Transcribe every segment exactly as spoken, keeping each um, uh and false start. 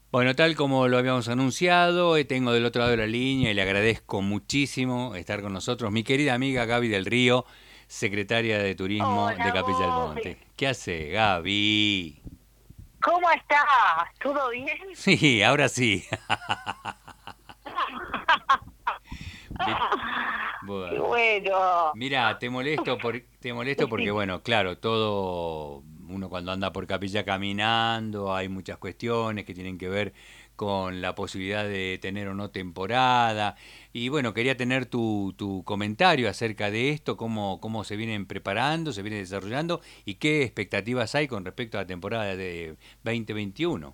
Bueno, tal como lo habíamos anunciado, eh, tengo del otro lado de la línea y le agradezco muchísimo estar con nosotros mi querida amiga Gaby del Río, secretaria de Turismo de Hola, Capilla del Bobby. Monte. ¿Qué hace, Gaby? ¿Cómo estás? ¿Todo bien? Sí, ahora sí. Vi- Qué Bueno. bueno. Mira, te molesto por, te molesto porque, Decime. bueno, claro, todo, uno cuando anda por Capilla caminando, hay muchas cuestiones que tienen que ver con la posibilidad de tener o no temporada. Y bueno, quería tener tu, tu comentario acerca de esto, cómo, cómo se vienen preparando, se vienen desarrollando y qué expectativas hay con respecto a la temporada de veinte veintiuno.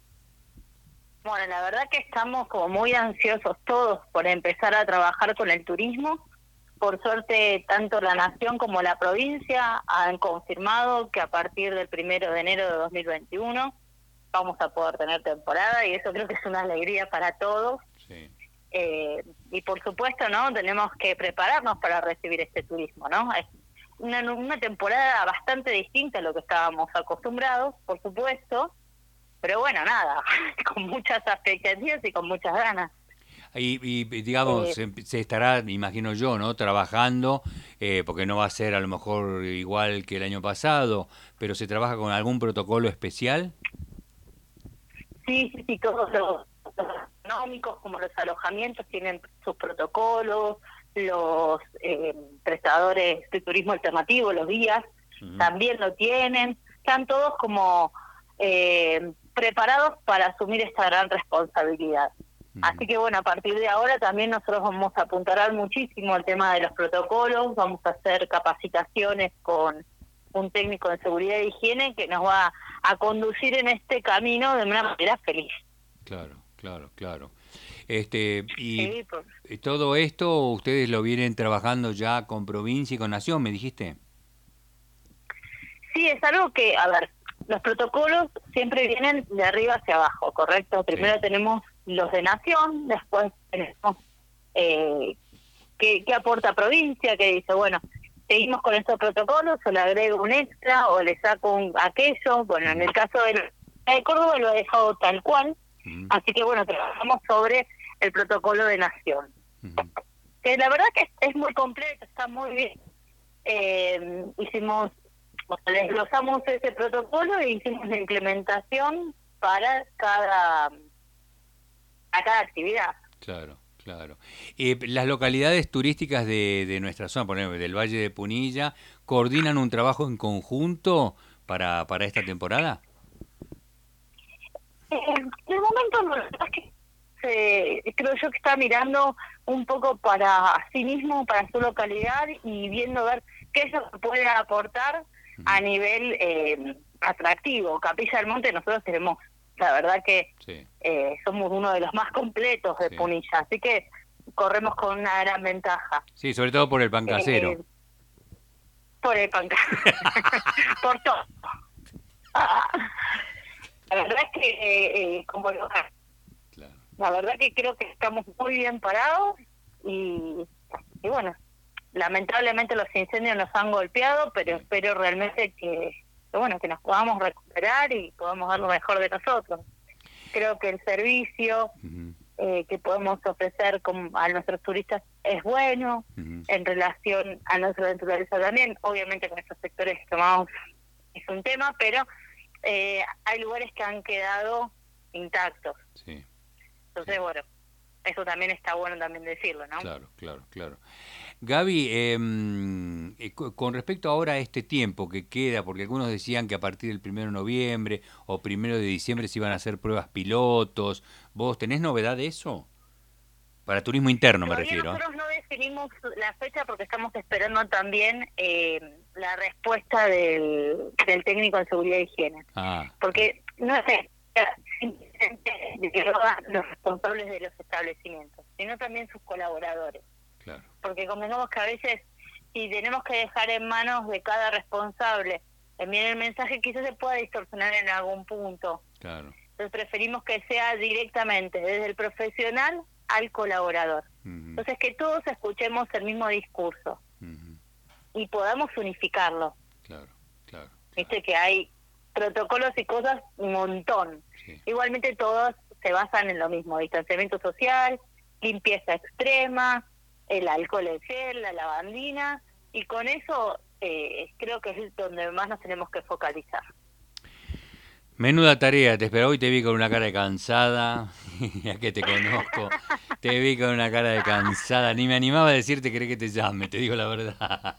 Bueno, la verdad que estamos como muy ansiosos todos por empezar a trabajar con el turismo. Por suerte, tanto la nación como la provincia han confirmado que a partir del primero de enero de dos mil veintiuno vamos a poder tener temporada y eso creo que es una alegría para todos. Sí. Eh, y por supuesto, ¿no? Tenemos que prepararnos para recibir este turismo, ¿no? Es una, una temporada bastante distinta a lo que estábamos acostumbrados, por supuesto, pero bueno, nada, con muchas expectativas y con muchas ganas. Y, y, digamos, Eh, se, se estará, me imagino yo, ¿no? Trabajando, eh, porque no va a ser a lo mejor igual que el año pasado, pero se trabaja con algún protocolo especial. sí, sí, sí, todos los, los económicos como los alojamientos tienen sus protocolos, los eh, prestadores de turismo alternativo, los guías, Ujú, también lo tienen, están todos como eh, preparados para asumir esta gran responsabilidad. Así ujú. que bueno, a partir de ahora también nosotros vamos a apuntalar muchísimo el tema de los protocolos, vamos a hacer capacitaciones con un técnico de seguridad e higiene que nos va a conducir en este camino de una manera feliz. Claro, claro, claro. Este, y Sí, pues, eh, todo esto ustedes lo vienen trabajando ya con provincia y con nación, me dijiste. sí, es algo que, a ver, los protocolos siempre vienen de arriba hacia abajo, ¿correcto? Sí. Primero tenemos los de nación, después tenemos eh, qué, qué aporta provincia, que dice, bueno, seguimos con estos protocolos, o le agrego un extra, o le saco un, aquello. Bueno, en Ujú, el caso de, de Córdoba lo he dejado tal cual, ujú, así que bueno, trabajamos sobre el protocolo de nación. ujú. Que la verdad que es, es muy completo, está muy bien. Eh, hicimos, o sea, desglosamos ese protocolo e hicimos la implementación para cada, para cada actividad. Claro, claro. Eh, las localidades turísticas de, de nuestra zona, por ejemplo, del Valle de Punilla, ¿coordinan un trabajo en conjunto para, para esta temporada? Eh, de momento, no, la verdad es que eh, creo yo que está mirando un poco para sí mismo, para su localidad y viendo ver qué es lo que puede aportar a Ujú, nivel eh, atractivo. Capilla del Monte nosotros tenemos, la verdad que sí, eh, somos uno de los más completos de sí. Punilla, así que corremos con una gran ventaja. Sí, sobre todo por el pan Eh, casero. por el panca, por todo. La verdad es que eh, eh, como lo Claro. La verdad que creo que estamos muy bien parados y, y bueno, lamentablemente los incendios nos han golpeado, pero Sí. espero realmente que, que bueno, que nos podamos recuperar y podamos dar lo mejor de nosotros. Creo que el servicio Ujú, eh, que podemos ofrecer con, a nuestros turistas es bueno ujú. en relación a nuestra naturaleza también. Obviamente con estos sectores que tomamos es un tema, pero eh, hay lugares que han quedado intactos. Sí, Entonces, sí. bueno, eso también está bueno también decirlo, ¿no? Claro, claro, claro. Gaby, em, eh, co- con respecto ahora a este tiempo que queda, porque algunos decían que a partir del primero de noviembre o primero de diciembre se iban a hacer pruebas pilotos, ¿vos tenés novedad de eso? Para turismo interno me Todavía refiero, ¿eh? nosotros no definimos la fecha porque estamos esperando también eh, la respuesta del, del técnico de seguridad e higiene. Ah, claro, Porque no es simplemente de que lo hagan los responsables de los establecimientos, sino también sus colaboradores. claro, Porque convengamos que a veces si tenemos que dejar en manos de cada responsable enviar el mensaje, quizás se pueda distorsionar en algún punto. claro. Entonces preferimos que sea directamente desde el profesional al colaborador. Ujú, Entonces que todos escuchemos el mismo discurso ujú, y podamos unificarlo. claro, claro, claro. Viste que hay protocolos y cosas un montón. Sí, Igualmente todos se basan en lo mismo: distanciamiento social, limpieza extrema, el alcohol en gel, la lavandina, y con eso eh, creo que es donde más nos tenemos que focalizar. Menuda tarea, te espero. Hoy te vi con una cara de cansada, ya que te conozco, te vi con una cara de cansada, ni me animaba a decirte, querés que te llame, te digo la verdad.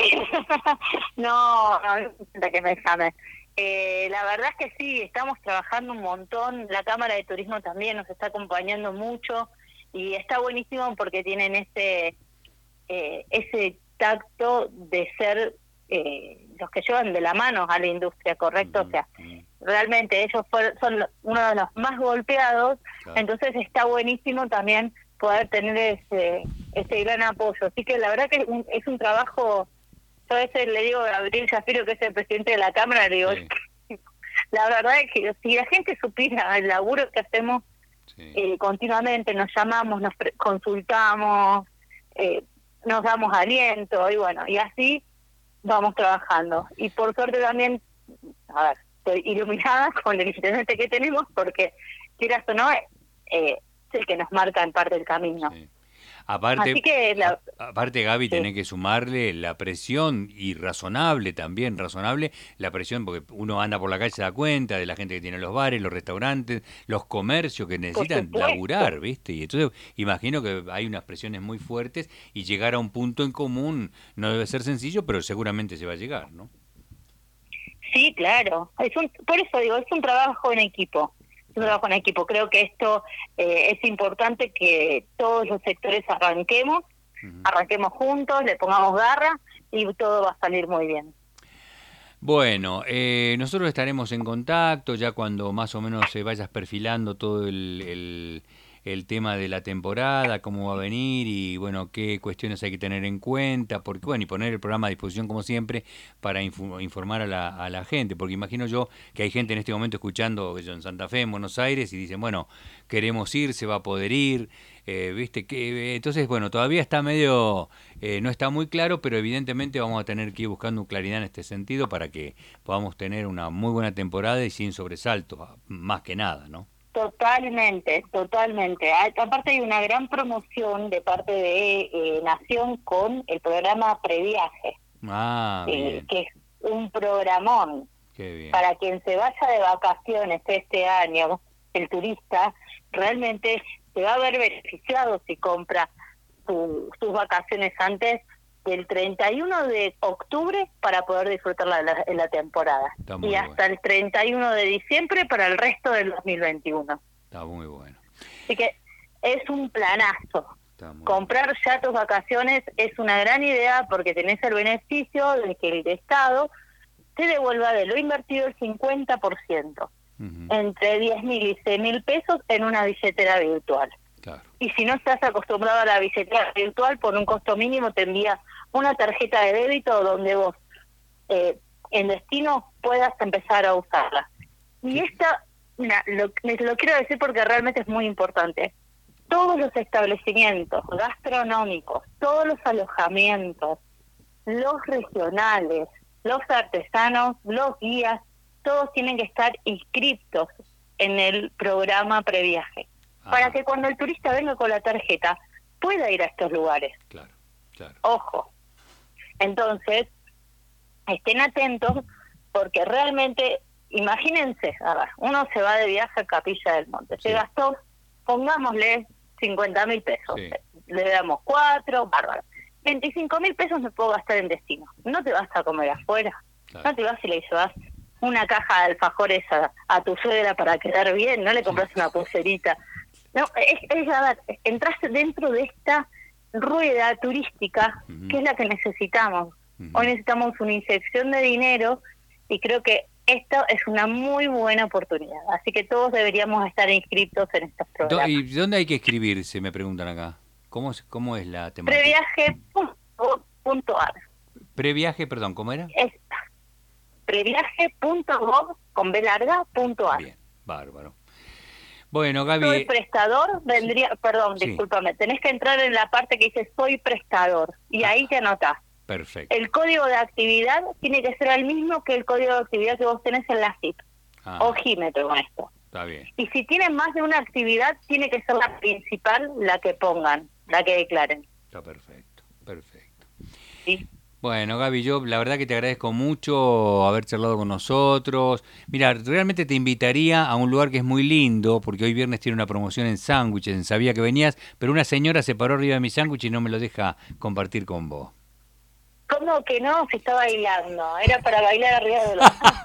No, no, no importa que me llame. Eh, la verdad es que sí, estamos trabajando un montón, la Cámara de Turismo también nos está acompañando mucho, y está buenísimo porque tienen ese, eh, ese tacto de ser eh, los que llevan de la mano a la industria, ¿correcto? Uh-huh, O sea, uh-huh. realmente ellos fueron, son uno de los más golpeados, Claro. entonces está buenísimo también poder tener ese ese gran apoyo. Así que la verdad que es un, es un trabajo. Yo a veces le digo a Gabriel Shapiro, que es el presidente de la Cámara, le digo, Sí. la verdad es que si la gente supiera el laburo que hacemos Sí. eh, continuamente, nos llamamos, nos pre- consultamos, eh, nos damos aliento, y bueno, y así vamos trabajando. Y por suerte también, a ver, estoy iluminada con el intendente que tenemos, porque quieras o no, eh, es el que nos marca en parte el camino. Sí. Aparte, Así que la, a- aparte Gaby, sí. tenés que sumarle la presión, y razonable también, razonable, la presión, porque uno anda por la calle, se da cuenta de la gente que tiene los bares, los restaurantes, los comercios que Por necesitan supuesto. laburar, ¿viste? Y entonces imagino que hay unas presiones muy fuertes, y llegar a un punto en común no debe ser sencillo, pero seguramente se va a llegar, ¿no? Sí, claro. Es un, por eso digo, es un trabajo en equipo. Es un trabajo en equipo. Creo que esto eh, es importante que todos los sectores arranquemos, Uh-huh. arranquemos juntos, le pongamos garra y todo va a salir muy bien. Bueno, eh, nosotros estaremos en contacto ya cuando más o menos se vayas perfilando todo el, el, el tema de la temporada, cómo va a venir y bueno, qué cuestiones hay que tener en cuenta, porque bueno, y poner el programa a disposición como siempre para infu- informar a la, a la gente, porque imagino yo que hay gente en este momento escuchando que yo en Santa Fe, en Buenos Aires, y dicen, bueno, queremos ir, se va a poder ir, eh, viste que entonces bueno, todavía está medio eh, no está muy claro, pero evidentemente vamos a tener que ir buscando claridad en este sentido para que podamos tener una muy buena temporada y sin sobresaltos, más que nada, ¿no? Totalmente, totalmente. A- Aparte hay una gran promoción de parte de eh, Nación con el programa Previaje, Ah, eh, bien, que es un programón qué bien. para quien se vaya de vacaciones este año. El turista realmente se va a ver beneficiado si compra su, sus vacaciones antes del treinta y uno de octubre para poder disfrutarla en la, en la temporada, Está muy y bueno. hasta el treinta y uno de diciembre para el resto del dos mil veintiuno. Está muy bueno. Así que es un planazo. Está muy Comprar ya tus vacaciones es una gran idea porque tenés el beneficio de que el Estado te devuelva de lo invertido el cincuenta por ciento, bueno. entre diez mil y seis mil pesos en una billetera virtual. Claro. Y si no estás acostumbrado a la billetera virtual, por un costo mínimo te envía una tarjeta de débito donde vos eh, en destino puedas empezar a usarla. Y Sí. esta, mira, lo, les lo quiero decir porque realmente es muy importante. Todos los establecimientos gastronómicos, todos los alojamientos, los regionales, los artesanos, los guías, todos tienen que estar inscriptos en el programa Previaje, Ah, para que cuando el turista venga con la tarjeta pueda ir a estos lugares. claro, claro. Ojo. Entonces, estén atentos porque realmente, imagínense, a ver, uno se va de viaje a Capilla del Monte, Sí. se gastó, pongámosle cincuenta mil pesos, Sí. le damos cuatro, bárbaro. veinticinco mil pesos me puedo gastar en destino. No te vas a comer afuera, Claro. no te vas y le llevas una caja de alfajores a, a tu suegra para quedar bien, no le compras una pulserita. No, es, es a ver, entras dentro de esta rueda turística, Ujú. que es la que necesitamos. Ujú. Hoy necesitamos una inyección de dinero y creo que esto es una muy buena oportunidad. Así que todos deberíamos estar inscritos en estos Do- programas. ¿Y dónde hay que escribirse? Me preguntan acá. ¿Cómo es, cómo es la temática? Previaje punto gov punto ar. Previaje, perdón, ¿cómo era? Es previaje punto gov con B larga punto ar. Bien, bárbaro. Bueno, Soy Gaby, prestador, vendría, perdón, Sí. discúlpame, tenés que entrar en la parte que dice soy prestador y Ah. ahí te anotás. perfecto. El código de actividad tiene que ser el mismo que el código de actividad que vos tenés en la C I P. Ah, Ojímetro con esto. Está bien. Y si tienen más de una actividad, tiene que ser la principal la que pongan, la que declaren. Está perfecto, perfecto. ¿Sí? Bueno, Gaby, yo la verdad que te agradezco mucho haber charlado con nosotros. Mira, realmente te invitaría a un lugar que es muy lindo, porque hoy viernes tiene una promoción en sándwiches, sabía que venías, pero una señora se paró arriba de mi sándwich y no me lo deja compartir con vos. ¿Cómo que no? Se está bailando. Era para bailar arriba de los...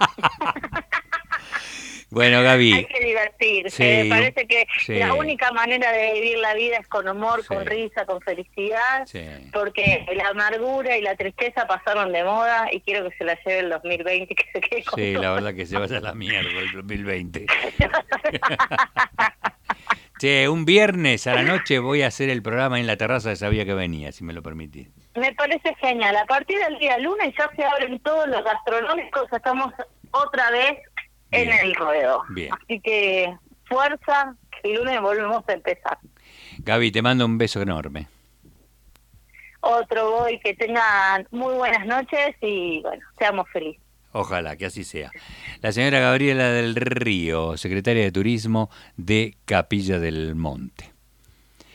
Bueno, Gaby. Hay que divertirse. Sí, Me parece que sí. la única manera de vivir la vida es con humor, Sí. con risa, con felicidad, Sí. porque la amargura y la tristeza pasaron de moda y quiero que se la lleve el dos mil veinte y que se quede con Sí, todo. la verdad que se vaya a la mierda el dos mil veinte. Che, un viernes a la noche voy a hacer el programa en la terraza de Sabía que venía, si me lo permitís. Me parece genial. A partir del día lunes ya se abren todos los gastronómicos, estamos otra vez en Bien. el ruedo. Bien. Así que fuerza, que el lunes volvemos a empezar. Gaby, te mando un beso enorme. Otro voy, que tengan muy buenas noches y bueno, seamos felices. Ojalá que así sea. La señora Gabriela del Río, secretaria de Turismo de Capilla del Monte.